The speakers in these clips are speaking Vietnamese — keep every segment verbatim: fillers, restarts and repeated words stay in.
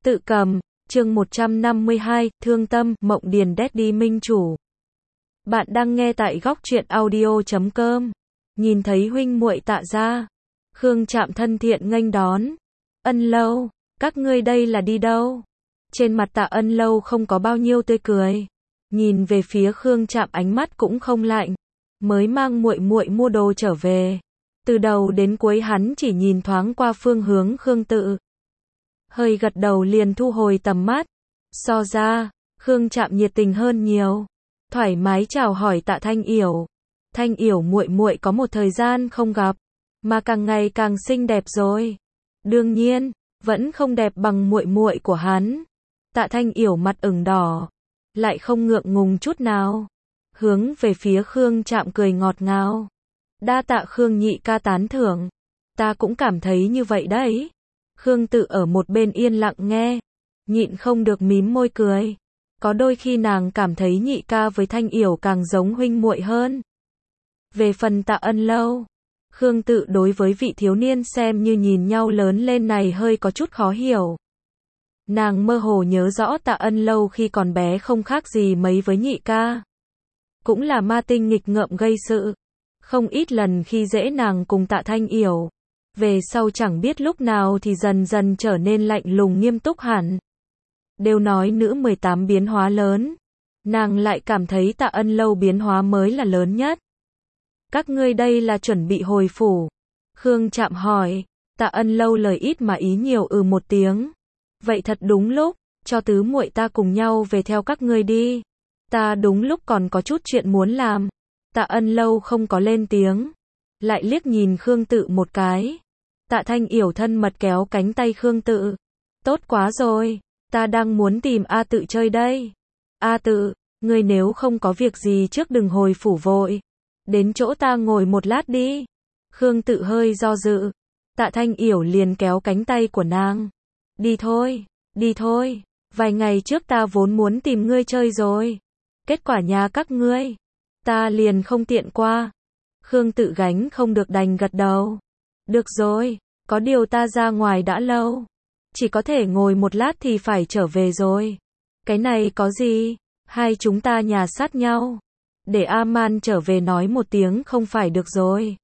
Tự cầm, chương một trăm năm mươi hai, Thương Tâm, Mộng Điền Daddy Minh Chủ. Bạn đang nghe tại góc truyện audio chấm com. Nhìn thấy huynh muội Tạ gia, Khương Trạm thân thiện nghênh đón. Ân Lâu, các ngươi đây là đi đâu? Trên mặt Tạ Ân Lâu không có bao nhiêu tươi cười. Nhìn về phía Khương Trạm ánh mắt cũng không lạnh. Mới mang muội muội mua đồ trở về. Từ đầu đến cuối hắn chỉ nhìn thoáng qua phương hướng Khương Tự. Hơi gật đầu liền thu hồi tầm mắt. So ra, Khương Trạm nhiệt tình hơn nhiều. Thoải mái chào hỏi Tạ Thanh Yểu. Thanh Yểu muội muội có một thời gian không gặp, mà càng ngày càng xinh đẹp rồi. Đương nhiên, vẫn không đẹp bằng muội muội của hắn. Tạ Thanh Yểu mặt ửng đỏ, lại không ngượng ngùng chút nào. Hướng về phía Khương Trạm cười ngọt ngào. Đa tạ Khương nhị ca tán thưởng. Ta cũng cảm thấy như vậy đấy. Khương Tự ở một bên yên lặng nghe, nhịn không được mím môi cười. Có đôi khi nàng cảm thấy nhị ca với Thanh Yểu càng giống huynh muội hơn. Về phần Tạ Ân Lâu, Khương Tự đối với vị thiếu niên xem như nhìn nhau lớn lên này hơi có chút khó hiểu. Nàng mơ hồ nhớ rõ Tạ Ân Lâu khi còn bé không khác gì mấy với nhị ca. Cũng là ma tinh nghịch ngợm gây sự. Không ít lần khi dễ nàng cùng Tạ Thanh Yểu. Về sau chẳng biết lúc nào thì dần dần trở nên lạnh lùng nghiêm túc hẳn. Đều nói nữ mười tám biến hóa lớn. Nàng lại cảm thấy Tạ Ân Lâu biến hóa mới là lớn nhất. Các ngươi đây là chuẩn bị hồi phủ? Khương Trạm hỏi. Tạ Ân Lâu lời ít mà ý nhiều ừ một tiếng. Vậy thật đúng lúc, cho tứ muội ta cùng nhau về theo các ngươi đi. Ta đúng lúc còn có chút chuyện muốn làm. Tạ Ân Lâu không có lên tiếng. Lại liếc nhìn Khương Tự một cái. Tạ Thanh Yểu thân mật kéo cánh tay Khương Tự. Tốt quá rồi, ta đang muốn tìm A Tự chơi đây. A Tự, ngươi nếu không có việc gì trước đừng hồi phủ vội. Đến chỗ ta ngồi một lát đi. Khương Tự hơi do dự. Tạ Thanh Yểu liền kéo cánh tay của nàng. Đi thôi, đi thôi, vài ngày trước ta vốn muốn tìm ngươi chơi rồi. Kết quả nhà các ngươi, ta liền không tiện qua. Khương Tự gánh không được đành gật đầu. Được rồi, có điều ta ra ngoài đã lâu. Chỉ có thể ngồi một lát thì phải trở về rồi. Cái này có gì, hai chúng ta nhà sát nhau. Để A-man trở về nói một tiếng không phải được rồi.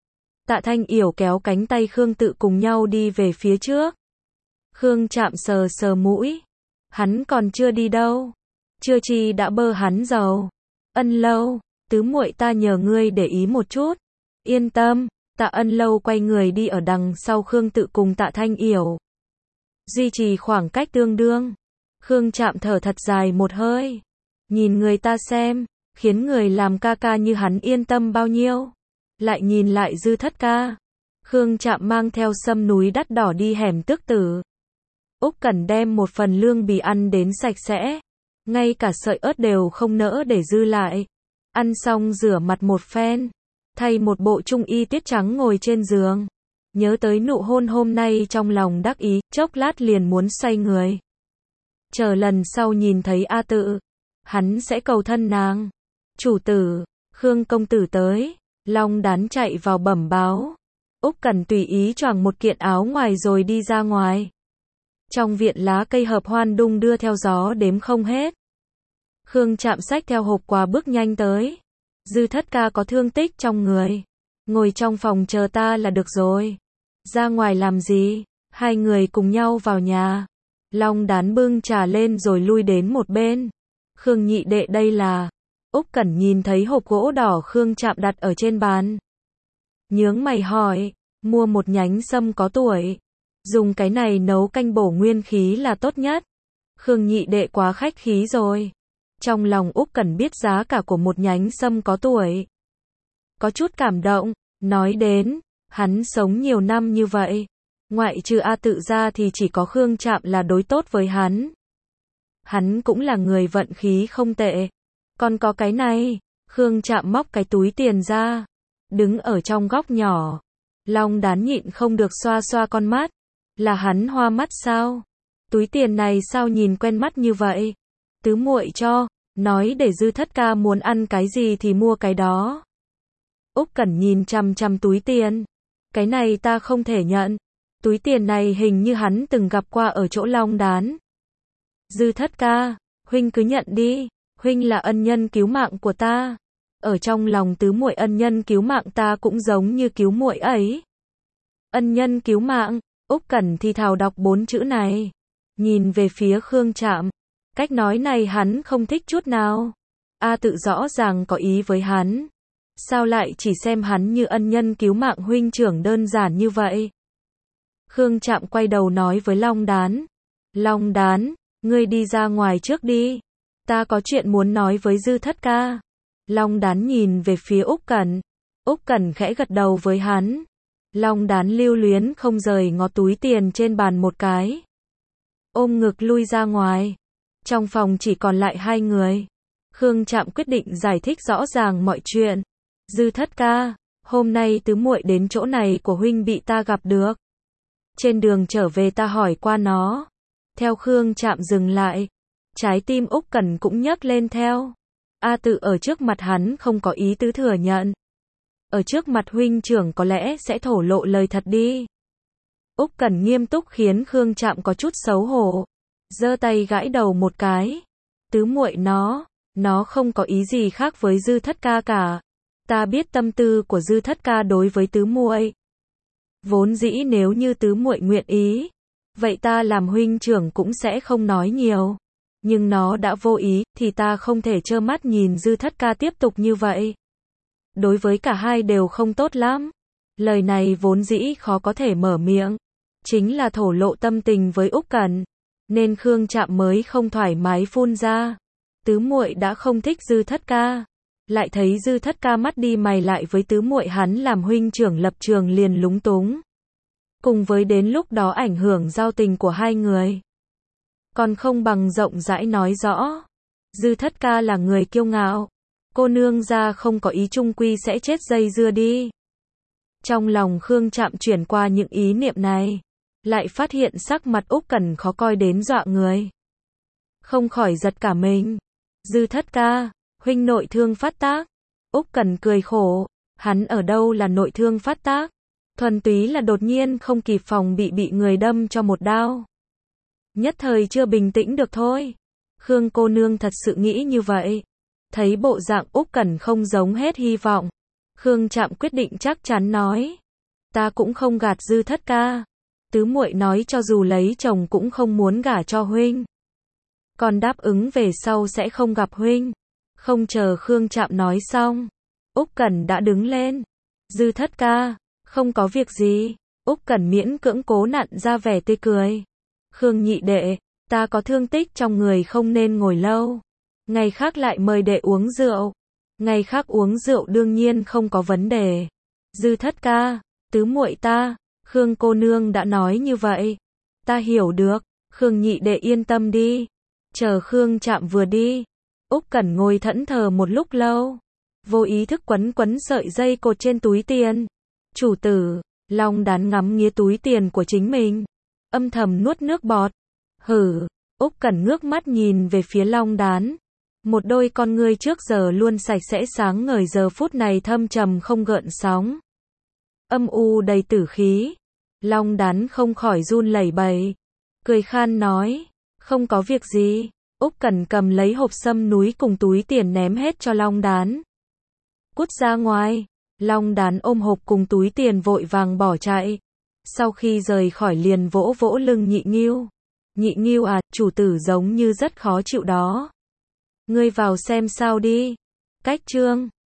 Tạ Thanh Yểu kéo cánh tay Khương Tự cùng nhau đi về phía trước. Khương Trạm sờ sờ mũi. Hắn còn chưa đi đâu. Chưa chi đã bơ hắn dầu. Ân Lâu, tứ muội ta nhờ ngươi để ý một chút. Yên tâm. Tạ Ân Lâu quay người đi ở đằng sau Khương Tự cùng Tạ Thanh Yểu. Duy trì khoảng cách tương đương. Khương Trạm thở thật dài một hơi. Nhìn người ta xem, khiến người làm ca ca như hắn yên tâm bao nhiêu. Lại nhìn lại Dư Thất ca. Khương Trạm mang theo sâm núi đắt đỏ đi hẻm Tước Tử. Úc Cẩn đem một phần lương bì ăn đến sạch sẽ. Ngay cả sợi ớt đều không nỡ để dư lại. Ăn xong rửa mặt một phen. Thay một bộ trung y tuyết trắng ngồi trên giường. Nhớ tới nụ hôn hôm nay trong lòng đắc ý, chốc lát liền muốn xoay người. Chờ lần sau nhìn thấy A Tự, hắn sẽ cầu thân nàng. Chủ tử, Khương công tử tới. Long Đán chạy vào bẩm báo. Úc Cẩn tùy ý choàng một kiện áo ngoài rồi đi ra ngoài. Trong viện lá cây hợp hoan đung đưa theo gió đếm không hết. Khương Trạm xách theo hộp quà bước nhanh tới. Dư Thất ca có thương tích trong người. Ngồi trong phòng chờ ta là được rồi. Ra ngoài làm gì? Hai người cùng nhau vào nhà. Long Đán bưng trà lên rồi lui đến một bên. Khương nhị đệ đây là... Úc Cẩn nhìn thấy hộp gỗ đỏ Khương Trạm đặt ở trên bàn. Nhướng mày hỏi. Mua một nhánh sâm có tuổi. Dùng cái này nấu canh bổ nguyên khí là tốt nhất. Khương nhị đệ quá khách khí rồi. Trong lòng Úc Cẩn biết giá cả của một nhánh sâm có tuổi. Có chút cảm động, nói đến, hắn sống nhiều năm như vậy. Ngoại trừ A Tự ra thì chỉ có Khương Trạm là đối tốt với hắn. Hắn cũng là người vận khí không tệ. Còn có cái này, Khương Trạm móc cái túi tiền ra. Đứng ở trong góc nhỏ. Long Đán nhịn không được xoa xoa con mắt. Là hắn hoa mắt sao? Túi tiền này sao nhìn quen mắt như vậy? Tứ muội cho, nói để Dư Thất ca muốn ăn cái gì thì mua cái đó. Úc Cẩn nhìn chằm chằm túi tiền. Cái này ta không thể nhận. Túi tiền này hình như hắn từng gặp qua ở chỗ Long Đán. Dư Thất ca, huynh cứ nhận đi, huynh là ân nhân cứu mạng của ta. Ở trong lòng tứ muội ân nhân cứu mạng ta cũng giống như cứu muội ấy. Ân nhân cứu mạng, Úc Cẩn thì thào đọc bốn chữ này. Nhìn về phía Khương Trạm, cách nói này hắn không thích chút nào. A Tự rõ ràng có ý với hắn. Sao lại chỉ xem hắn như ân nhân cứu mạng huynh trưởng đơn giản như vậy? Khương Trạm quay đầu nói với Long Đán. Long Đán, ngươi đi ra ngoài trước đi. Ta có chuyện muốn nói với Dư Thất ca. Long Đán nhìn về phía Úc Cẩn. Úc Cẩn khẽ gật đầu với hắn. Long Đán lưu luyến không rời ngó túi tiền trên bàn một cái. Ôm ngực lui ra ngoài. Trong phòng chỉ còn lại hai người. Khương Trạm quyết định giải thích rõ ràng mọi chuyện. Dư Thất ca, hôm nay tứ muội đến chỗ này của huynh bị ta gặp được. Trên đường trở về ta hỏi qua nó. Theo Khương Trạm dừng lại. Trái tim Úc Cẩn cũng nhấc lên theo. A Tự ở trước mặt hắn không có ý tứ thừa nhận. Ở trước mặt huynh trưởng có lẽ sẽ thổ lộ lời thật đi. Úc Cẩn nghiêm túc khiến Khương Trạm có chút xấu hổ. Giơ tay gãi đầu một cái. Tứ muội nó, nó không có ý gì khác với Dư Thất ca cả. Ta biết tâm tư của Dư Thất ca đối với tứ muội. Vốn dĩ nếu như tứ muội nguyện ý, vậy ta làm huynh trưởng cũng sẽ không nói nhiều. Nhưng nó đã vô ý, thì ta không thể trơ mắt nhìn Dư Thất ca tiếp tục như vậy. Đối với cả hai đều không tốt lắm. Lời này vốn dĩ khó có thể mở miệng. Chính là thổ lộ tâm tình với Úc Cẩn. Nên Khương Trạm mới không thoải mái phun ra. Tứ muội đã không thích Dư Thất ca. Lại thấy Dư Thất ca mắt đi mày lại với tứ muội hắn làm huynh trưởng lập trường liền lúng túng. Cùng với đến lúc đó ảnh hưởng giao tình của hai người. Còn không bằng rộng rãi nói rõ. Dư Thất ca là người kiêu ngạo. Cô nương gia không có ý chung quy sẽ chết dây dưa đi. Trong lòng Khương Trạm chuyển qua những ý niệm này. Lại phát hiện sắc mặt Úc Cẩn khó coi đến dọa người. Không khỏi giật cả mình. Dư Thất ca, huynh nội thương phát tác. Úc Cẩn cười khổ. Hắn ở đâu là nội thương phát tác. Thuần túy là đột nhiên không kịp phòng bị bị người đâm cho một đao. Nhất thời chưa bình tĩnh được thôi. Khương cô nương thật sự nghĩ như vậy. Thấy bộ dạng Úc Cẩn không giống hết hy vọng. Khương Trạm quyết định chắc chắn nói. Ta cũng không gạt Dư Thất ca. Tứ muội nói cho dù lấy chồng cũng không muốn gả cho huynh. Còn đáp ứng về sau sẽ không gặp huynh. Không chờ Khương Trạm nói xong. Úc Cẩn đã đứng lên. Dư Thất ca, không có việc gì. Úc Cẩn miễn cưỡng cố nặn ra vẻ tươi cười. Khương nhị đệ, ta có thương tích trong người không nên ngồi lâu. Ngày khác lại mời đệ uống rượu. Ngày khác uống rượu đương nhiên không có vấn đề. Dư Thất ca, tứ muội ta, Khương cô nương đã nói như vậy. Ta hiểu được, Khương nhị đệ yên tâm đi. Chờ Khương Trạm vừa đi. Úc Cẩn ngồi thẫn thờ một lúc lâu. Vô ý thức quấn quấn sợi dây cột trên túi tiền. Chủ tử, Long Đán ngắm nghía túi tiền của chính mình. Âm thầm nuốt nước bọt. Hử, Úc Cẩn ngước mắt nhìn về phía Long Đán. Một đôi con ngươi trước giờ luôn sạch sẽ sáng ngời giờ phút này thâm trầm không gợn sóng. Âm u đầy tử khí. Long Đán không khỏi run lẩy bẩy. Cười khan nói. Không có việc gì. Úc Cẩn cầm lấy hộp sâm núi cùng túi tiền ném hết cho Long Đán. Cút ra ngoài. Long Đán ôm hộp cùng túi tiền vội vàng bỏ chạy. Sau khi rời khỏi liền vỗ vỗ lưng Nhị Ngưu. Nhị Ngưu à, chủ tử giống như rất khó chịu đó. Ngươi vào xem sao đi. Cách chương